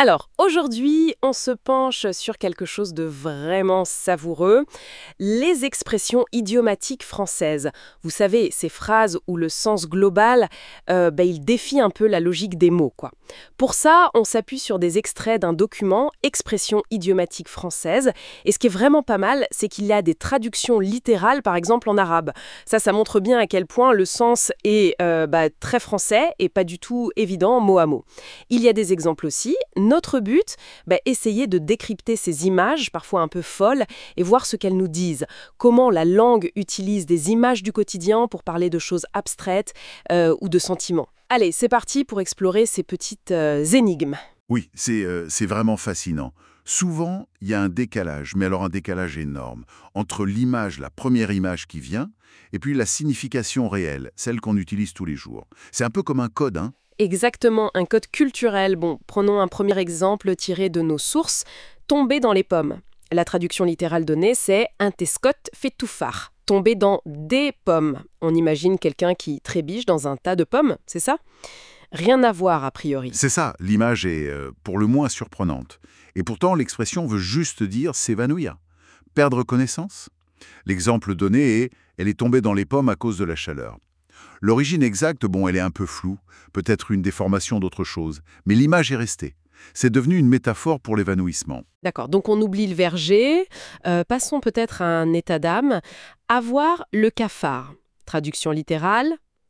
Alors, aujourd'hui, on se penche sur quelque chose de vraiment savoureux, les expressions idiomatiques françaises. Vous savez, ces phrases où le sens global, il défie un peu la logique des mots, quoi. Pour ça, on s'appuie sur des extraits d'un document, Expressions idiomatiques françaises, et ce qui est vraiment pas mal, c'est qu'il y a des traductions littérales, par exemple en arabe. Ça montre bien à quel point le sens est très français et pas du tout évident mot à mot. Il y a des exemples aussi. Notre but, essayer de décrypter ces images, parfois un peu folles, et voir ce qu'elles nous disent. Comment la langue utilise des images du quotidien pour parler de choses abstraites ou de sentiments. Allez, c'est parti pour explorer ces petites énigmes. Oui, c'est vraiment fascinant. Souvent, il y a un décalage, mais alors un décalage énorme, entre l'image, la première image qui vient, et puis la signification réelle, celle qu'on utilise tous les jours. C'est un peu comme un code, hein? Exactement, un code culturel. Bon, prenons un premier exemple tiré de nos sources. Tomber dans les pommes. La traduction littérale donnée, c'est « un tescot fait tout phare ». Tomber dans des pommes. On imagine quelqu'un qui trébiche dans un tas de pommes, c'est ça? Rien à voir a priori. C'est ça, l'image est pour le moins surprenante. Et pourtant, l'expression veut juste dire s'évanouir. Perdre connaissance? L'exemple donné est « elle est tombée dans les pommes à cause de la chaleur ». L'origine exacte, bon, elle est un peu floue, peut-être une déformation d'autre chose, mais l'image est restée. C'est devenu une métaphore pour l'évanouissement. D'accord, donc on oublie le verger. Passons peut-être à un état d'âme. Avoir le cafard. Traduction littérale.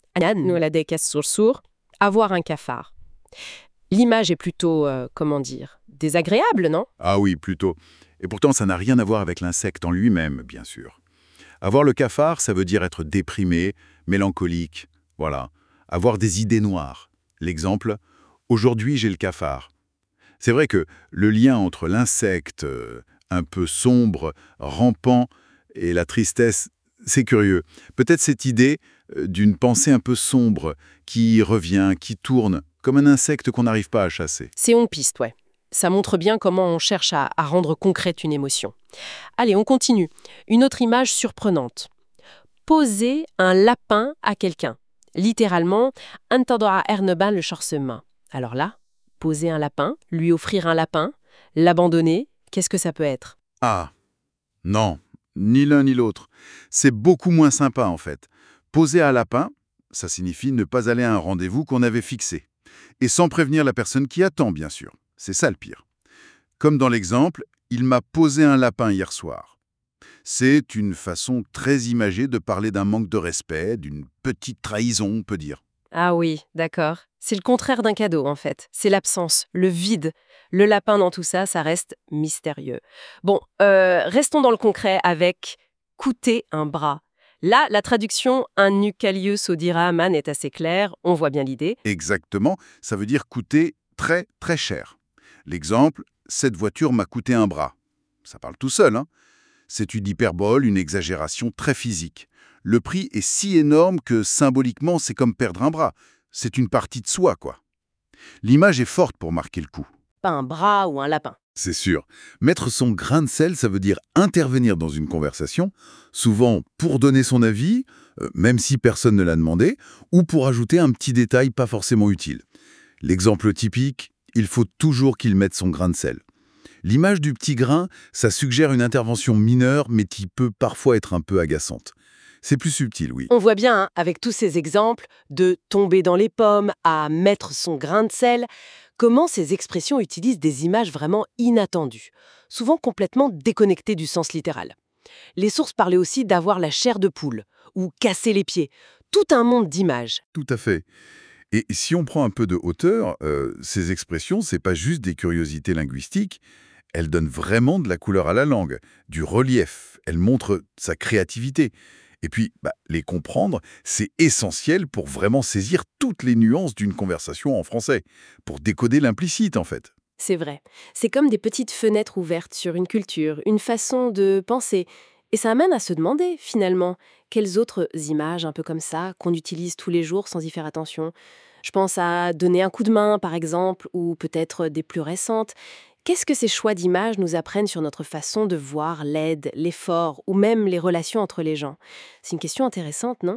Avoir un cafard. L'image est plutôt, désagréable, non? Ah oui, plutôt. Et pourtant, ça n'a rien à voir avec l'insecte en lui-même, bien sûr. Avoir le cafard, ça veut dire être déprimé, mélancolique, voilà. Avoir des idées noires. L'exemple, aujourd'hui j'ai le cafard. C'est vrai que le lien entre l'insecte un peu sombre, rampant, et la tristesse, c'est curieux. Peut-être cette idée d'une pensée un peu sombre qui revient, qui tourne, comme un insecte qu'on n'arrive pas à chasser. C'est on piste, ouais. Ça montre bien comment on cherche à rendre concrète une émotion. Allez, on continue. Une autre image surprenante. Poser un lapin à quelqu'un. Littéralement, "antadora erneban le chorsemain". Alors là, poser un lapin, lui offrir un lapin, l'abandonner, qu'est-ce que ça peut être? Ah, non, ni l'un ni l'autre. C'est beaucoup moins sympa en fait. Poser un lapin, ça signifie ne pas aller à un rendez-vous qu'on avait fixé. Et sans prévenir la personne qui attend, bien sûr. C'est ça le pire. Comme dans l'exemple, il m'a posé un lapin hier soir. C'est une façon très imagée de parler d'un manque de respect, d'une petite trahison, on peut dire. Ah oui, d'accord. C'est le contraire d'un cadeau, en fait. C'est l'absence, le vide. Le lapin dans tout ça, ça reste mystérieux. Bon, restons dans le concret avec coûter un bras. Là, la traduction un nucalius audira man est assez claire, on voit bien l'idée. Exactement, ça veut dire coûter très très cher. L'exemple, cette voiture m'a coûté un bras. Ça parle tout seul, hein. C'est une hyperbole, une exagération très physique. Le prix est si énorme que symboliquement, c'est comme perdre un bras. C'est une partie de soi, quoi. L'image est forte pour marquer le coup. Pas un bras ou un lapin. C'est sûr. Mettre son grain de sel, ça veut dire intervenir dans une conversation, souvent pour donner son avis, même si personne ne l'a demandé, ou pour ajouter un petit détail pas forcément utile. L'exemple typique, il faut toujours qu'il mette son grain de sel. L'image du petit grain, ça suggère une intervention mineure, mais qui peut parfois être un peu agaçante. C'est plus subtil, oui. On voit bien, hein, avec tous ces exemples, de tomber dans les pommes à mettre son grain de sel, comment ces expressions utilisent des images vraiment inattendues, souvent complètement déconnectées du sens littéral. Les sources parlaient aussi d'avoir la chair de poule, ou casser les pieds, tout un monde d'images. Tout à fait. Et si on prend un peu de hauteur, ces expressions, c'est pas juste des curiosités linguistiques, elles donnent vraiment de la couleur à la langue, du relief, elles montrent sa créativité. Et puis, les comprendre, c'est essentiel pour vraiment saisir toutes les nuances d'une conversation en français, pour décoder l'implicite en fait. C'est vrai. C'est comme des petites fenêtres ouvertes sur une culture, une façon de penser. Et ça amène à se demander, finalement, quelles autres images un peu comme ça qu'on utilise tous les jours sans y faire attention. Je pense à donner un coup de main, par exemple, ou peut-être des plus récentes. Qu'est-ce que ces choix d'images nous apprennent sur notre façon de voir l'aide, l'effort ou même les relations entre les gens? C'est une question intéressante, non?